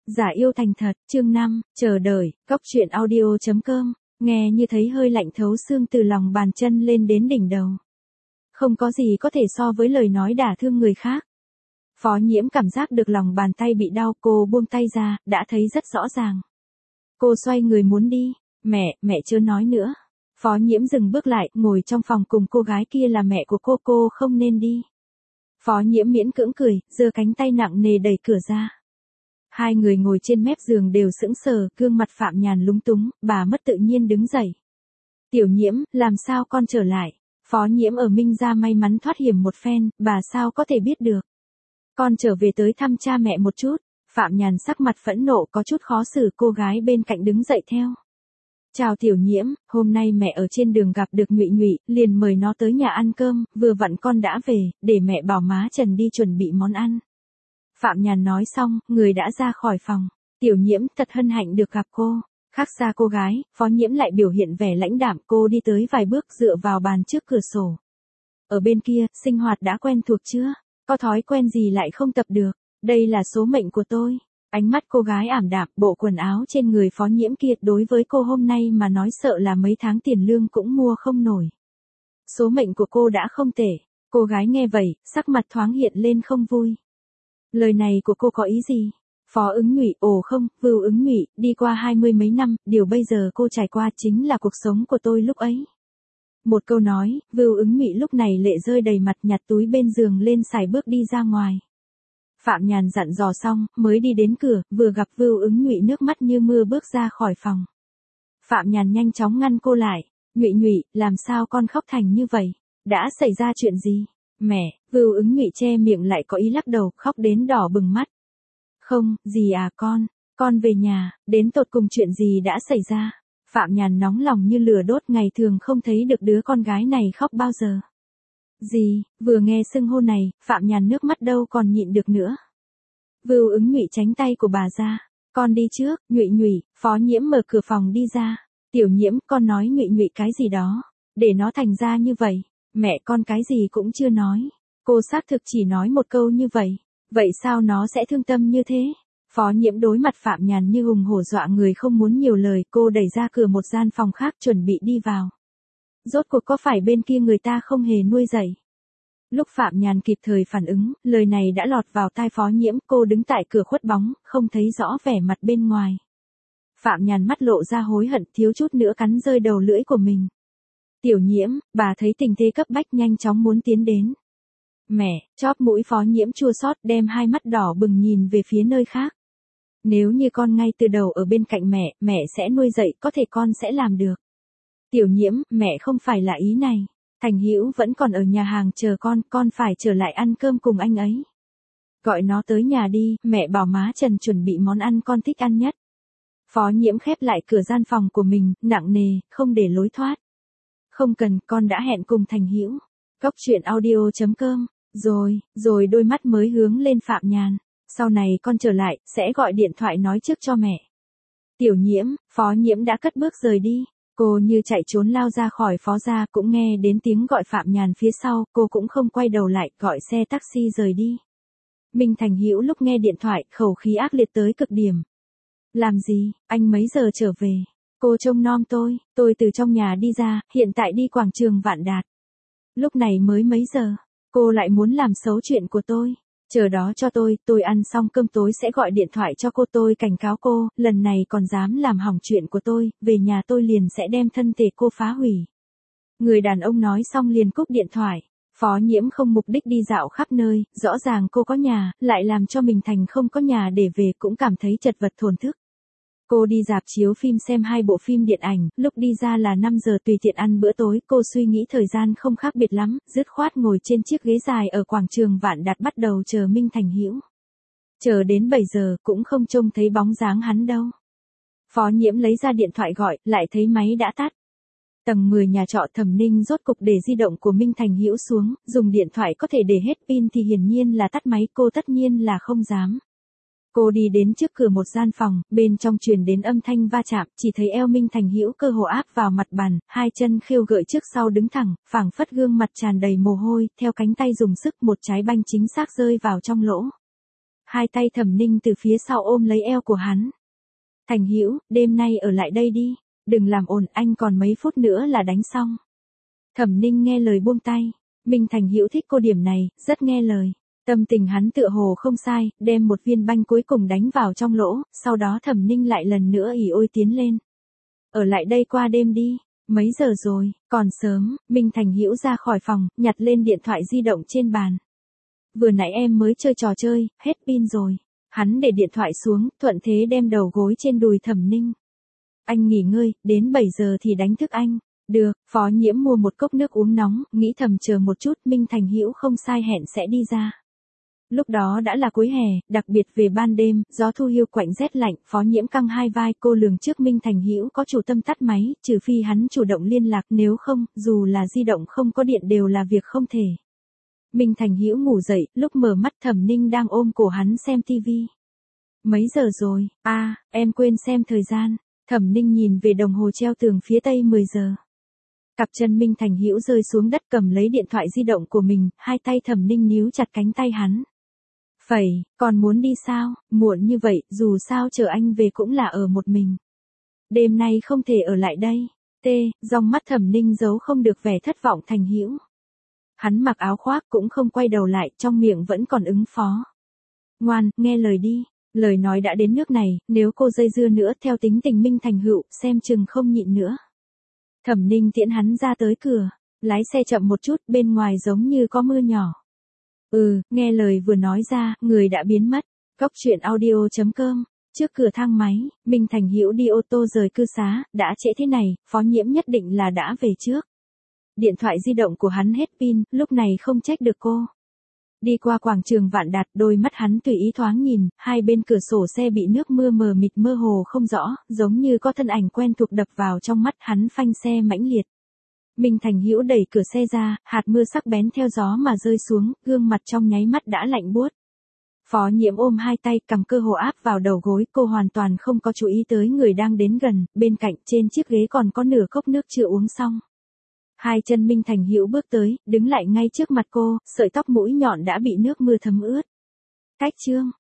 Giả yêu thành thật, chương 5, chờ đợi, góc truyện audio.com, nghe như thấy hơi lạnh thấu xương từ lòng bàn chân lên đến đỉnh đầu. Không có gì có thể so với lời nói đả thương người khác. Phó Nhiễm cảm giác được lòng bàn tay bị đau, cô buông tay ra, đã thấy rất rõ ràng. Cô xoay người muốn đi, mẹ chưa nói nữa. Phó Nhiễm dừng bước lại, ngồi trong phòng cùng cô gái kia là mẹ của cô không nên đi. Phó Nhiễm miễn cưỡng cười, giơ cánh tay nặng nề đẩy cửa ra. Hai người ngồi trên mép giường đều sững sờ, gương mặt Phạm Nhàn lúng túng, bà mất tự nhiên đứng dậy. Tiểu Nhiễm, làm sao con trở lại? Phó Nhiễm ở Minh gia may mắn thoát hiểm một phen, bà sao có thể biết được? Con trở về tới thăm cha mẹ một chút. Phạm Nhàn sắc mặt phẫn nộ có chút khó xử, cô gái bên cạnh đứng dậy theo. Chào Tiểu Nhiễm, hôm nay mẹ ở trên đường gặp được Nhụy Nhụy, liền mời nó tới nhà ăn cơm, vừa vặn con đã về, để mẹ bảo má Trần đi chuẩn bị món ăn. Phạm Nhàn nói xong, người đã ra khỏi phòng. Tiểu Nhiễm thật hân hạnh được gặp cô. Khác xa cô gái, Phó Nhiễm lại biểu hiện vẻ lãnh đạm, cô đi tới vài bước dựa vào bàn trước cửa sổ. Ở bên kia, sinh hoạt đã quen thuộc chưa? Có thói quen gì lại không tập được? Đây là số mệnh của tôi. Ánh mắt cô gái ảm đạm, bộ quần áo trên người Phó Nhiễm kia đối với cô hôm nay mà nói sợ là mấy tháng tiền lương cũng mua không nổi. Số mệnh của cô đã không tệ. Cô gái nghe vậy, sắc mặt thoáng hiện lên không vui. Lời này của cô có ý gì? Phó Ứng Nhụy, không, Vưu Ứng Nhụy, đi qua 20 mấy năm, điều bây giờ cô trải qua chính là cuộc sống của tôi lúc ấy. Một câu nói, Vưu Ứng Nhụy lúc này lệ rơi đầy mặt, nhặt túi bên giường lên xài bước đi ra ngoài. Phạm Nhàn dặn dò xong, mới đi đến cửa, vừa gặp Vưu Ứng Nhụy nước mắt như mưa bước ra khỏi phòng. Phạm Nhàn nhanh chóng ngăn cô lại. Nhụy Nhụy, làm sao con khóc thành như vậy? Đã xảy ra chuyện gì? Mẹ, Vưu Ứng Nhụy che miệng lại có ý lắc đầu, khóc đến đỏ bừng mắt. Không, gì à con về nhà, đến tột cùng chuyện gì đã xảy ra? Phạm Nhàn nóng lòng như lửa đốt, ngày thường không thấy được đứa con gái này khóc bao giờ. Gì? Vừa nghe xưng hô này, Phạm Nhàn nước mắt đâu còn nhịn được nữa. Vưu Ứng Nhụy tránh tay của bà ra. Con đi trước. Nhụy Nhụy. Phó Nhiễm mở cửa phòng đi ra. Tiểu Nhiễm, con nói Nhụy Nhụy cái gì đó, để nó thành ra như vậy. Mẹ con cái gì cũng chưa nói. Cô xác thực chỉ nói một câu như vậy. Vậy sao nó sẽ thương tâm như thế? Phó Nhiễm đối mặt Phạm Nhàn như hùng hổ dọa người, không muốn nhiều lời, cô đẩy ra cửa một gian phòng khác chuẩn bị đi vào. Rốt cuộc có phải bên kia người ta không hề nuôi dạy? Lúc Phạm Nhàn kịp thời phản ứng, lời này đã lọt vào tai Phó Nhiễm, cô đứng tại cửa khuất bóng, không thấy rõ vẻ mặt bên ngoài. Phạm Nhàn mắt lộ ra hối hận, thiếu chút nữa cắn rơi đầu lưỡi của mình. Tiểu Nhiễm, bà thấy tình thế cấp bách nhanh chóng muốn tiến đến. Mẹ, chóp mũi Phó Nhiễm chua xót, đem hai mắt đỏ bừng nhìn về phía nơi khác. Nếu như con ngay từ đầu ở bên cạnh mẹ sẽ nuôi dạy, có thể con sẽ làm được. Tiểu Nhiễm, mẹ không phải là ý này. Thành Hữu vẫn còn ở nhà hàng chờ con phải trở lại ăn cơm cùng anh ấy. Gọi nó tới nhà đi, mẹ bảo má Trần chuẩn bị món ăn con thích ăn nhất. Phó Nhiễm khép lại cửa gian phòng của mình, nặng nề, không để lối thoát. Không cần, con đã hẹn cùng Thành Hữu. Góc truyện audio.com. Rồi đôi mắt mới hướng lên Phạm Nhàn. Sau này con trở lại, sẽ gọi điện thoại nói trước cho mẹ. Tiểu Nhiễm. Phó Nhiễm đã cất bước rời đi. Cô như chạy trốn lao ra khỏi Phó gia, cũng nghe đến tiếng gọi Phạm Nhàn phía sau, cô cũng không quay đầu lại, gọi xe taxi rời đi. Minh Thành Hữu lúc nghe điện thoại, khẩu khí ác liệt tới cực điểm. Làm gì, anh mấy giờ trở về? Cô trông nom tôi từ trong nhà đi ra, hiện tại đi quảng trường Vạn Đạt. Lúc này mới mấy giờ, cô lại muốn làm xấu chuyện của tôi. Chờ đó cho tôi ăn xong cơm tối sẽ gọi điện thoại cho cô, tôi cảnh cáo cô, lần này còn dám làm hỏng chuyện của tôi, về nhà tôi liền sẽ đem thân thể cô phá hủy. Người đàn ông nói xong liền cúp điện thoại. Phó Nhiễm không mục đích đi dạo khắp nơi, rõ ràng cô có nhà, lại làm cho mình thành không có nhà để về, cũng cảm thấy chật vật thổn thức. Cô đi rạp chiếu phim xem 2 bộ phim điện ảnh, lúc đi ra là 5 giờ tùy tiện ăn bữa tối, cô suy nghĩ thời gian không khác biệt lắm, dứt khoát ngồi trên chiếc ghế dài ở quảng trường Vạn Đạt bắt đầu chờ Minh Thành Hữu. Chờ đến 7 giờ cũng không trông thấy bóng dáng hắn đâu. Phó Nhiễm lấy ra điện thoại gọi, lại thấy máy đã tắt. Tầng 10 nhà trọ Thẩm Ninh rốt cục để di động của Minh Thành Hữu xuống, dùng điện thoại có thể để hết pin thì hiển nhiên là tắt máy, cô tất nhiên là không dám. Cô đi đến trước cửa một gian phòng, bên trong truyền đến âm thanh va chạm, chỉ thấy eo Minh Thành Hữu cơ hồ áp vào mặt bàn, hai chân khêu gợi trước sau đứng thẳng, phảng phất gương mặt tràn đầy mồ hôi, theo cánh tay dùng sức một trái banh chính xác rơi vào trong lỗ. Hai tay Thẩm Ninh từ phía sau ôm lấy eo của hắn. Thành Hữu, đêm nay ở lại đây đi, đừng làm ồn, anh còn mấy phút nữa là đánh xong. Thẩm Ninh nghe lời buông tay. Minh Thành Hữu thích cô điểm này, rất nghe lời. Tâm tình hắn tựa hồ không sai, đem một viên banh cuối cùng đánh vào trong lỗ, sau đó Thẩm Ninh lại lần nữa ỉ ôi tiến lên. Ở lại đây qua đêm đi, mấy giờ rồi, còn sớm. Minh Thành Hữu ra khỏi phòng, nhặt lên điện thoại di động trên bàn. Vừa nãy em mới chơi trò chơi, hết pin rồi. Hắn để điện thoại xuống, thuận thế đem đầu gối trên đùi Thẩm Ninh. Anh nghỉ ngơi, đến 7 giờ thì đánh thức anh. Được, Phó Nhiễm mua một cốc nước uống nóng, nghĩ thầm chờ một chút, Minh Thành Hữu không sai hẹn sẽ đi ra. Lúc đó đã là cuối hè, đặc biệt về ban đêm, gió thu hiu quạnh rét lạnh, Phó Nhiễm căng hai vai, cô lường trước Minh Thành Hữu có chủ tâm tắt máy, trừ phi hắn chủ động liên lạc, nếu không, dù là di động không có điện đều là việc không thể. Minh Thành Hữu ngủ dậy, lúc mở mắt Thẩm Ninh đang ôm cổ hắn xem tivi. Mấy giờ rồi? Em quên xem thời gian. Thẩm Ninh nhìn về đồng hồ treo tường phía tây 10 giờ. Cặp chân Minh Thành Hữu rơi xuống đất cầm lấy điện thoại di động của mình, hai tay Thẩm Ninh níu chặt cánh tay hắn. Phẩy, còn muốn đi sao, muộn như vậy, dù sao chờ anh về cũng là ở một mình. Đêm nay không thể ở lại đây. Dòng mắt Thẩm Ninh giấu không được vẻ thất vọng Thành Hữu. Hắn mặc áo khoác cũng không quay đầu lại, trong miệng vẫn còn ứng phó. Ngoan, nghe lời đi. Lời nói đã đến nước này, nếu cô dây dưa nữa theo tính tình Minh Thành Hữu, xem chừng không nhịn nữa. Thẩm Ninh tiễn hắn ra tới cửa, lái xe chậm một chút, bên ngoài giống như có mưa nhỏ. Nghe lời vừa nói ra, người đã biến mất. Góc truyện audio.com. Trước cửa thang máy, Minh Thành Hữu đi ô tô rời cư xá, đã trễ thế này, Phó Nhiễm nhất định là đã về trước. Điện thoại di động của hắn hết pin, lúc này không trách được cô. Đi qua quảng trường Vạn Đạt, đôi mắt hắn tùy ý thoáng nhìn, hai bên cửa sổ xe bị nước mưa mờ mịt mơ hồ không rõ, giống như có thân ảnh quen thuộc đập vào trong mắt hắn, phanh xe mãnh liệt. Minh Thành Hữu đẩy cửa xe ra, hạt mưa sắc bén theo gió mà rơi xuống, gương mặt trong nháy mắt đã lạnh buốt. Phó Nhiễm ôm hai tay, cầm cơ hồ áp vào đầu gối, cô hoàn toàn không có chú ý tới người đang đến gần, bên cạnh trên chiếc ghế còn có nửa cốc nước chưa uống xong. Hai chân Minh Thành Hữu bước tới, đứng lại ngay trước mặt cô, sợi tóc mũi nhọn đã bị nước mưa thấm ướt. Cách chương.